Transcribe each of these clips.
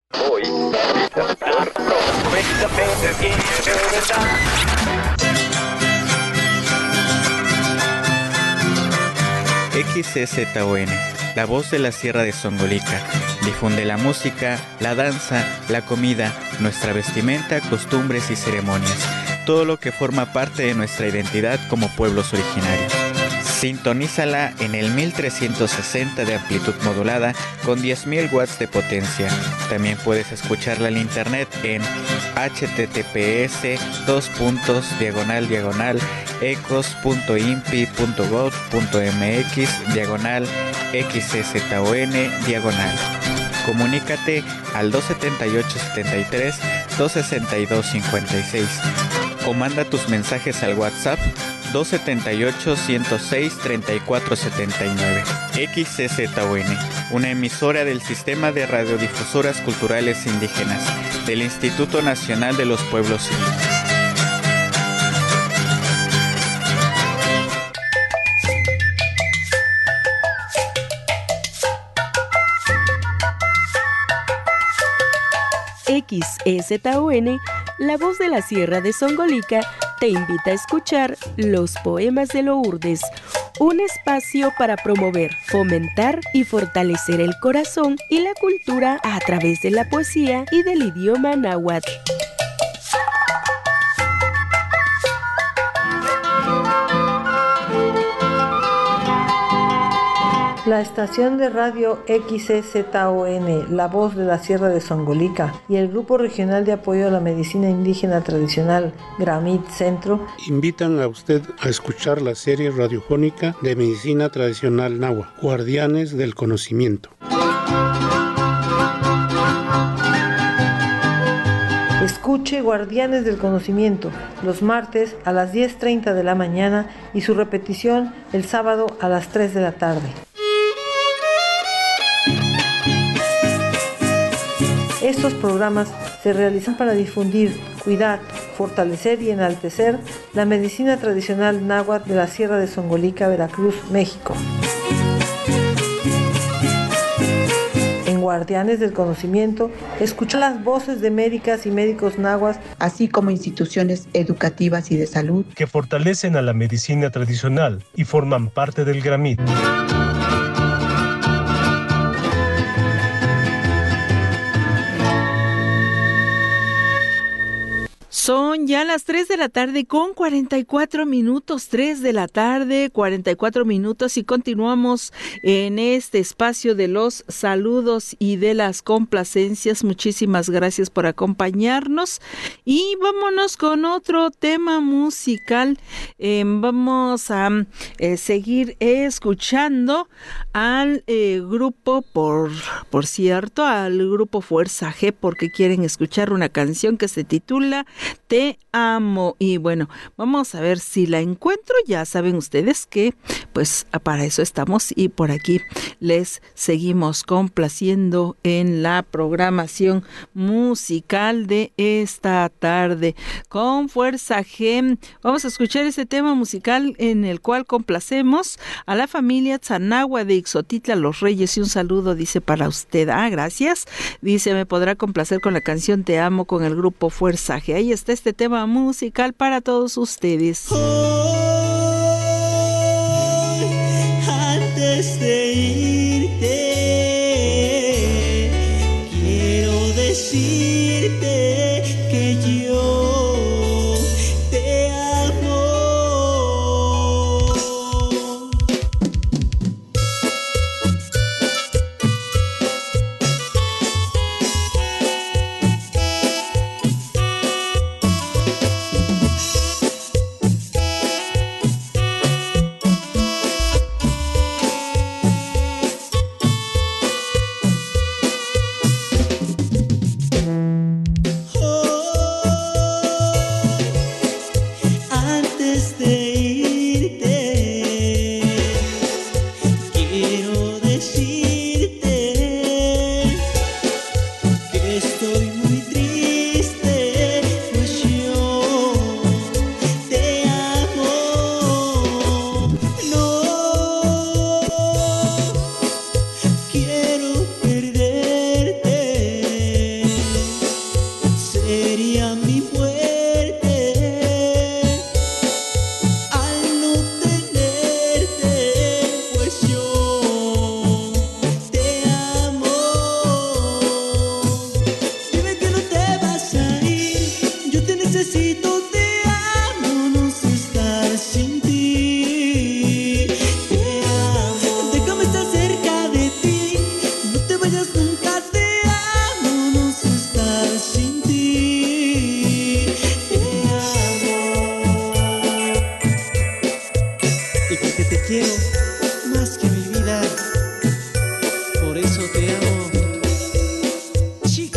Voy a visitar perfectamente bien, XCZON, la voz de la Sierra de Songolica, difunde la música, la danza, la comida, nuestra vestimenta, costumbres y ceremonias, todo lo que forma parte de nuestra identidad como pueblos originarios. Sintonízala en el 1360 de amplitud modulada con 10.000 watts de potencia. También puedes escucharla en internet en https://ecos.impi.gov.mx/XCZON/. Comunícate al 278-73 262-56 o manda tus mensajes al WhatsApp 278-106-3479. XCZON, una emisora del Sistema de Radiodifusoras Culturales Indígenas del Instituto Nacional de los Pueblos Indígenas. XEZON, la voz de la Sierra de Songolica, te invita a escuchar Los Poemas de Lourdes, un espacio para promover, fomentar y fortalecer el corazón y la cultura a través de la poesía y del idioma náhuatl. La estación de radio XCZON, la voz de la Sierra de Songolica, y el Grupo Regional de Apoyo a la Medicina Indígena Tradicional Gramit Centro invitan a usted a escuchar la serie radiofónica de Medicina Tradicional Náhuatl, Guardianes del Conocimiento. Escuche Guardianes del Conocimiento los martes a las 10:30 de la mañana y su repetición el sábado a las 3 de la tarde. Estos programas se realizan para difundir, cuidar, fortalecer y enaltecer la medicina tradicional náhuatl de la Sierra de Songolica, Veracruz, México. En Guardianes del Conocimiento, escucha las voces de médicas y médicos náhuatl, así como instituciones educativas y de salud que fortalecen a la medicina tradicional y forman parte del Gramit. Son ya las 3 de la tarde con 44 minutos, 3 de la tarde, 44 minutos y continuamos en este espacio de los saludos y de las complacencias. Muchísimas gracias por acompañarnos y vámonos con otro tema musical. Vamos a seguir escuchando al grupo, por cierto, al grupo Fuerza G, porque quieren escuchar una canción que se titula Te Amo. Y bueno, vamos a ver si la encuentro. Ya saben ustedes que pues para eso estamos y por aquí les seguimos complaciendo en la programación musical de esta tarde. Con Fuerza G vamos a escuchar este tema musical en el cual complacemos a la familia Tzanagua de Ixotitla, Los Reyes, y un saludo dice para usted. Gracias. Dice, me podrá complacer con la canción Te Amo con el grupo Fuerza G. Ahí está este tema musical para todos ustedes. Antes de irte, quiero decirte que yo te amo. Quiero perderte.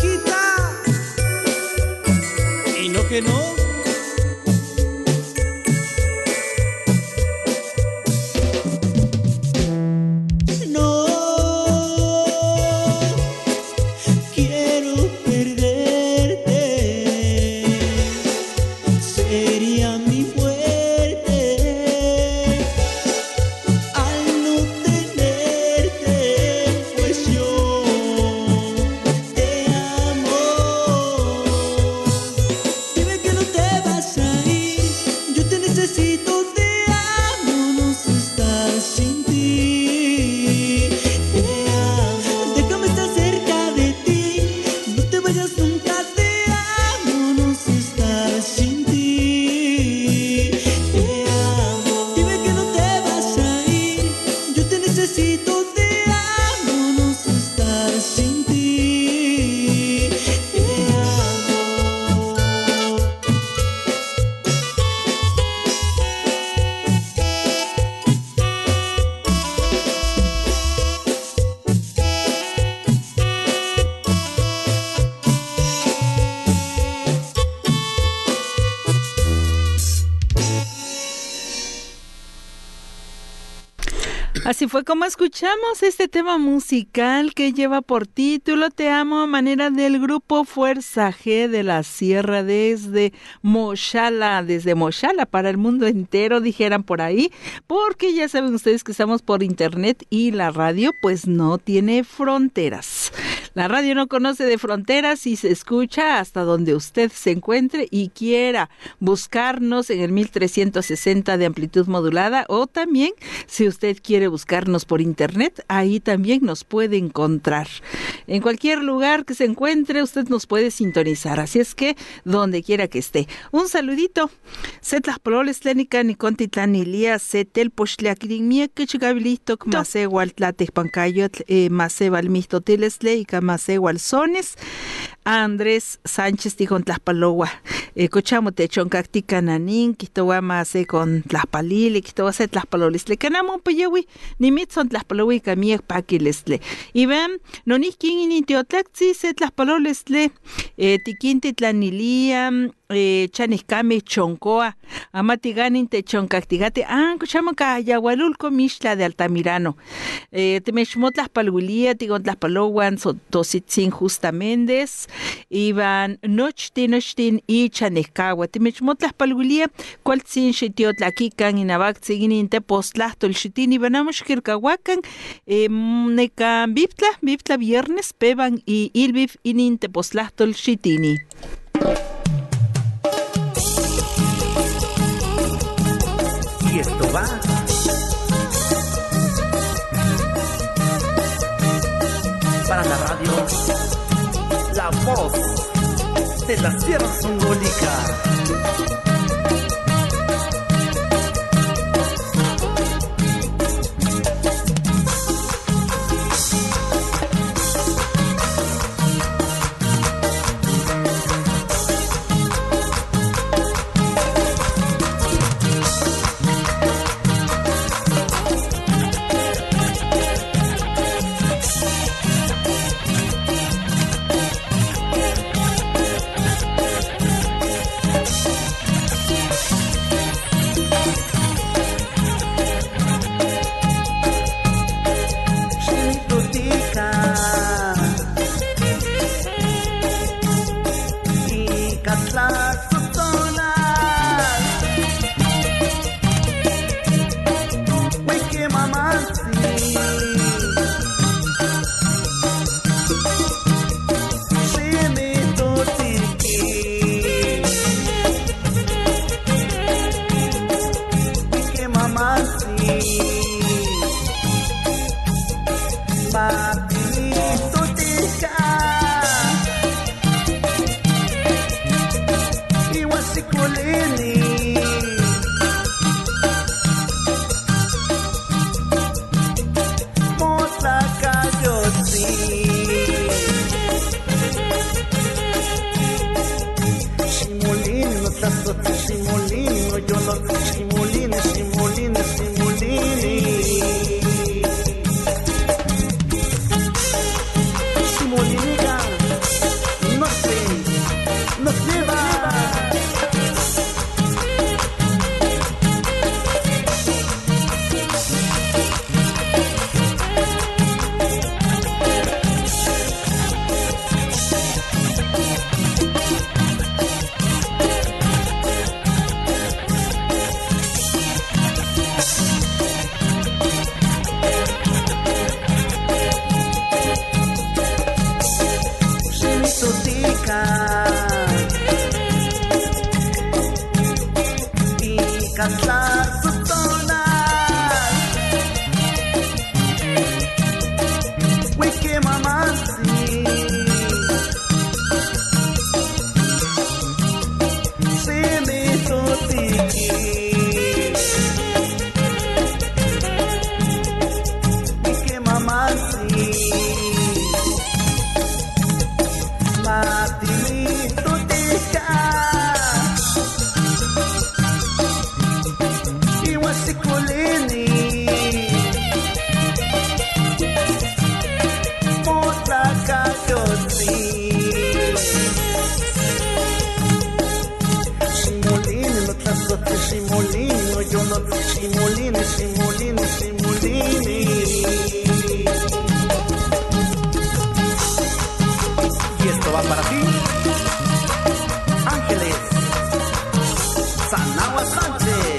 chiquita. Y no que no. Así fue como escuchamos este tema musical que lleva por título Te amo, a manera del grupo Fuerza G de la Sierra desde Moshala para el mundo entero, dijeran por ahí, porque ya saben ustedes que estamos por internet y la radio pues no tiene fronteras. La radio no conoce de fronteras y se escucha hasta donde usted se encuentre y quiera buscarnos en el 1360 de amplitud modulada, o también si usted quiere buscarnos por internet, ahí también nos puede encontrar. En cualquier lugar que se encuentre, usted nos puede sintonizar, así es que donde quiera que esté. Un saludito. Setlas pololes tlénica ni contitlán ilia setel poxtlaquirin mieke chigabilistok masewal tlatejpancayot masewal mistotilesle y masewal sones. Andrés Sánchez dijon tlaspalowa cochamo techoncactica nanin quitowa mase con tlaspalili quitowa se tlaspalolisle canamo peyewi nimitson tlaspalowi camiek paquilesle y ven nonihkin initiotlactzi se tlaspalolesle tiquinti tlanilia chaniscame choncoa amatiganin techoncactigate cochamo cayahualulco mixtla de Altamirano temechmotlas palhuilia tigon tlaspalowan tositzin justamente Iban nochtin y chanescagua. Timechmotlas palgulia, cualtzin xitiotlaquican y navaxin intepostlastol xitin y banamos kirkahuacan, necan biptla viernes, peban y ilbif inintepostlastol xitini. Y esto va para la radio. La voz de la Sierra Songolica. tutica y cantar sus tonas. Wiki mamansi, simi tutiki. Wiki mamansi, matimi tutika. Iwasikulini Motlakayotzi Shimolini, no tlazote shimolini, no yo no shimolini, shimolini, shimolini. Y esto va para ti, Ángeles Sanagua Sánchez.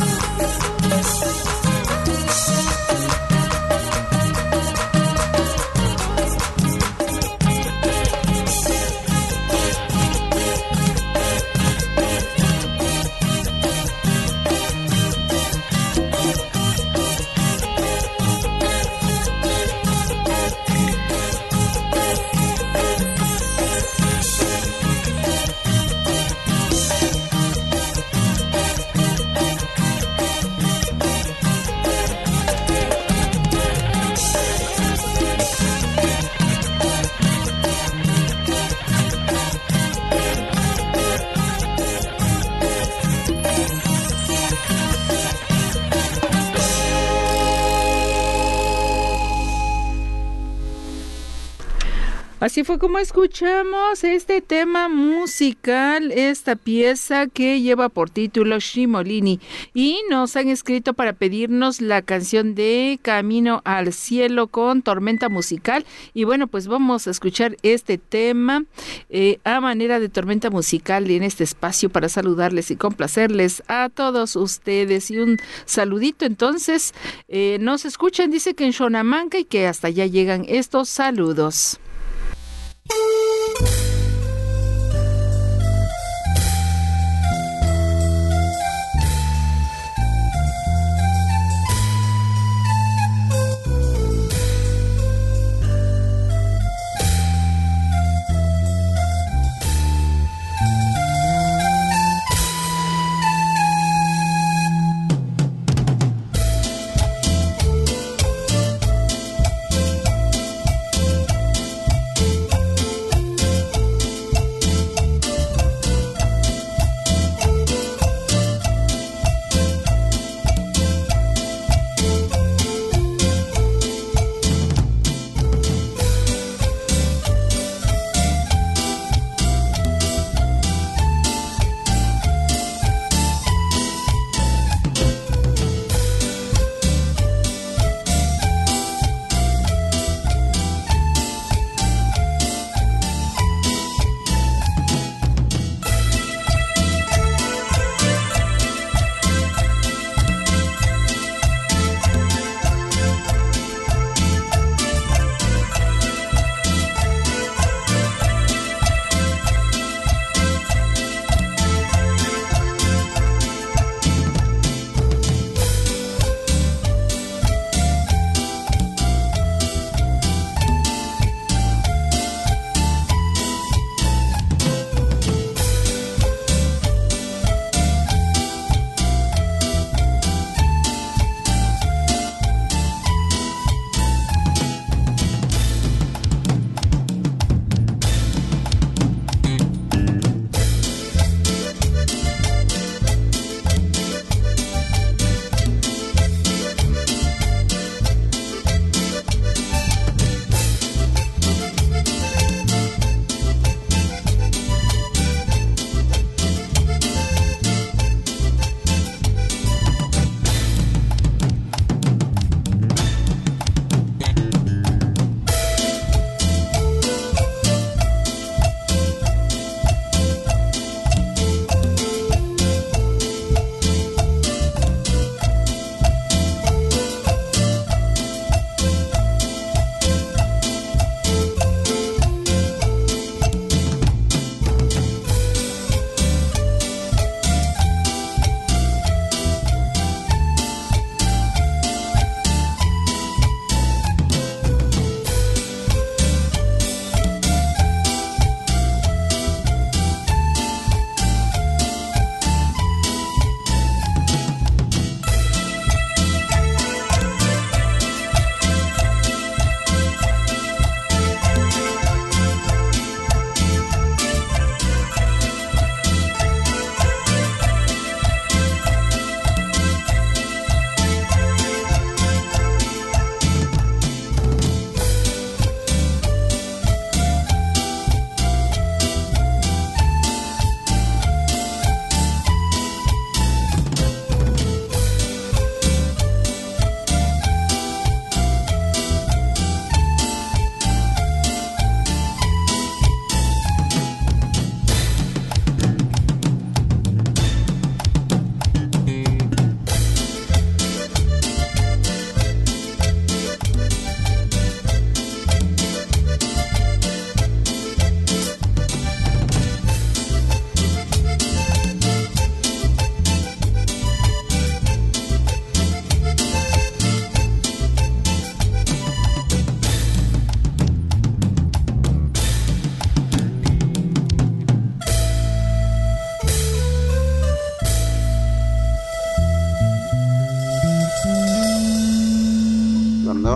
Así fue como escuchamos este tema musical, esta pieza que lleva por título Shimolini, y nos han escrito para pedirnos la canción de Camino al Cielo con Tormenta Musical. Y bueno, pues vamos a escuchar este tema a manera de tormenta musical en este espacio para saludarles y complacerles a todos ustedes. Y un saludito entonces, nos escuchan, dice que en Xonamanca, y que hasta allá llegan estos saludos.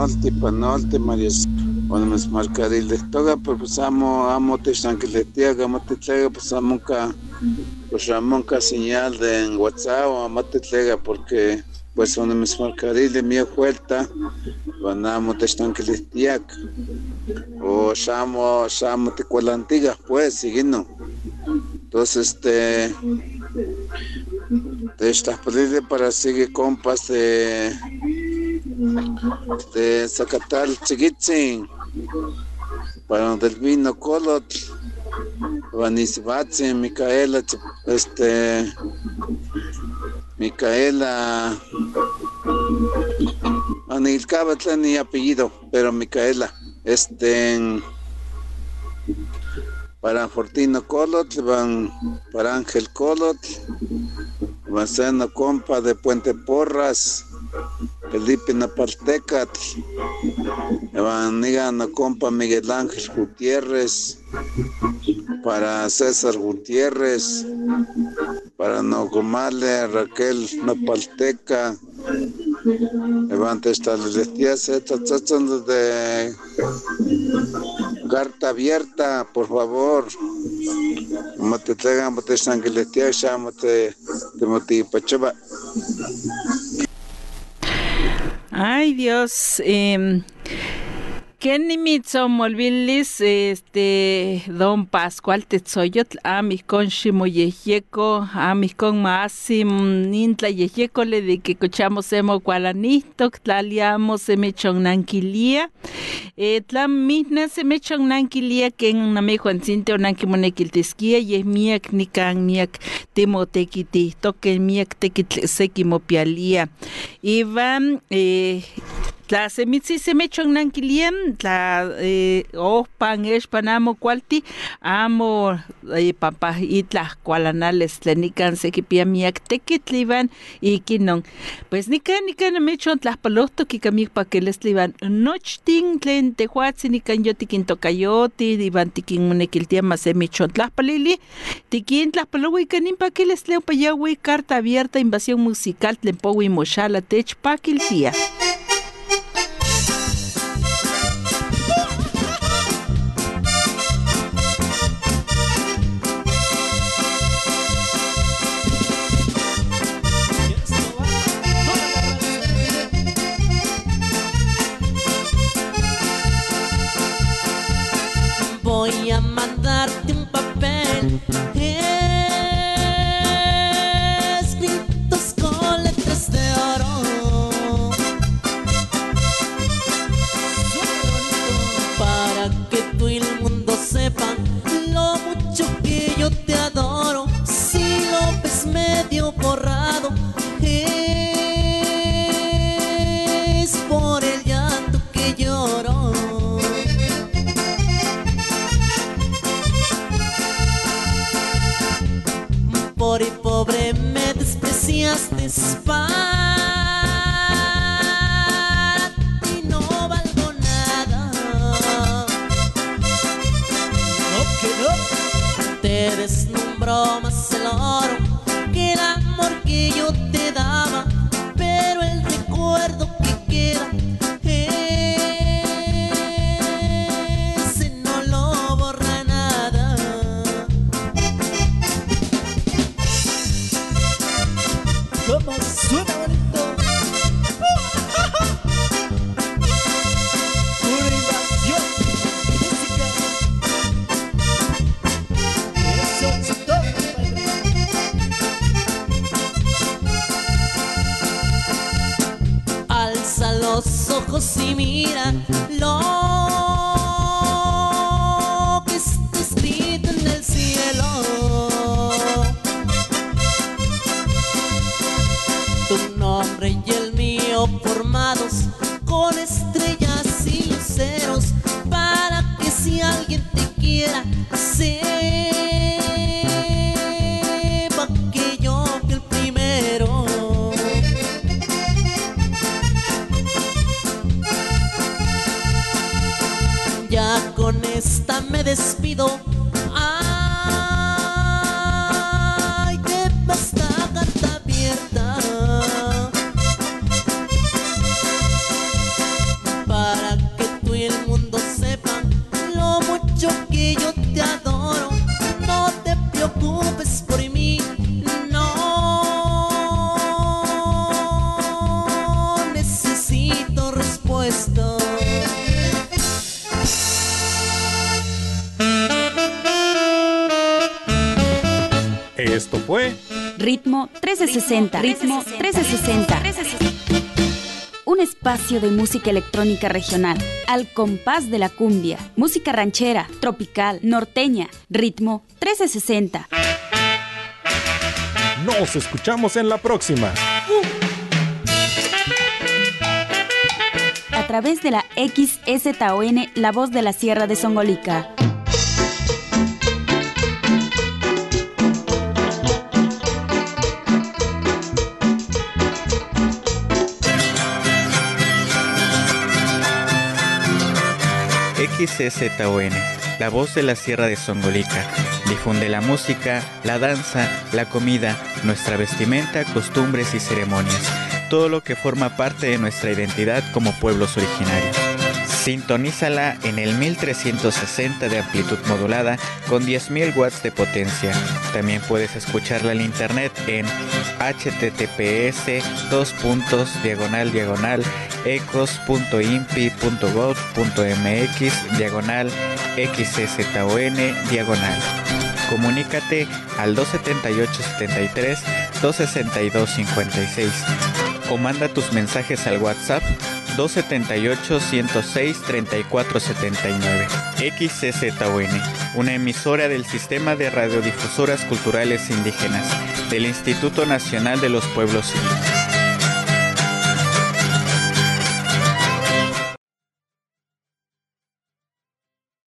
Panolti, Marias, Onemes Marcaril de Toga, pues amo te tranquiletiaga, matitlega, pues amonca señal de en WhatsApp o matitlega, porque pues Onemes Marcaril de mi vuelta, vanamo te tranquiletiaga, o llamo te cuela antigua, pues, siguiendo. Entonces, te estás pedido para seguir compas de Zacatal Chiquitzin, para del vino Colot, Vanisbatzi, Micaela, Anilcaba ni apellido, pero Micaela, para Fortino Colot, para Ángel Colot, van a ser una compa de Puente Porras, Felipe Napaltecat, van a una compa Miguel Ángel Gutiérrez, para César Gutiérrez, para Nogomale, Raquel Napalteca, levanta esta días de carta abierta, por favor. Mate traigan, mate sanguiletea, ya mate pachaba. Ay, Dios, ¿quién mitzo molvilis don Pascual Tetzoyotl amis con Shimoyeyeco amis con Maasim Nintla Yeyeco le de que cochamos emo cualanito tlaliamos semechon nanquilia tlam misna semechon nanquilia que en name Juancinte onanquimonekiltisquia y es miak nican miak timotequiti toque miak tequitlesequimopialía Iván la semitzi semechon nanquiliem la pan panamo cualti amo papa itla cualanales tlenican sequipia miak tequitlivan y quinon pues nican mechon tlaspalosto kikamic pa que les livan nochtin tlen tehuatzi nican yo tikin tocayoti divan tikin monekiltia más semechon tlaspalili tikin tlaspalowi canin pa que les leo payawi carta abierta invasión musical tlen powi moshala tech pakiltia. Voy a mandarte un papel escritos con letras de oro para que tú y el mundo sepan lo mucho que yo te adoro. Si lo ves medio borrado es por el llanto que lloro. Por y pobre me despreciaste, para ti no valgo nada. No que no. Te deslumbró más el oro que el amor que yo te daba, pero el recuerdo que queda ese no lo borra nada. ¿Cómo suena bonito? Pura invasión, música. Eso es todo, padre. Alza los ojos y mira lo que está escrito en el cielo. Tu nombre y el mío formados con estrellas y luceros, para que si alguien te quiera sepa que yo fui el primero. Ya con esta me despido. Ay, que basta carta abierta. Esto fue Ritmo 1360. Ritmo 1360. Un espacio de música electrónica regional, al compás de la cumbia, música ranchera, tropical, norteña, ritmo 1360. Nos escuchamos en la próxima. A través de la XSTON, La Voz de la Sierra de Songolica. XSTON, La Voz de la Sierra de Songolica, difunde la música, la danza, la comida, nuestra vestimenta, costumbres y ceremonias, todo lo que forma parte de nuestra identidad como pueblos originarios. Sintonízala en el 1360 de amplitud modulada con 10.000 watts de potencia. También puedes escucharla en internet en https://ecos.impi.gov.mx/XSTON/. Comunícate al 278-73 262-56 o manda tus mensajes al WhatsApp 278-106-3479. XSTON, una emisora del Sistema de Radiodifusoras Culturales Indígenas del Instituto Nacional de los Pueblos Indígenas.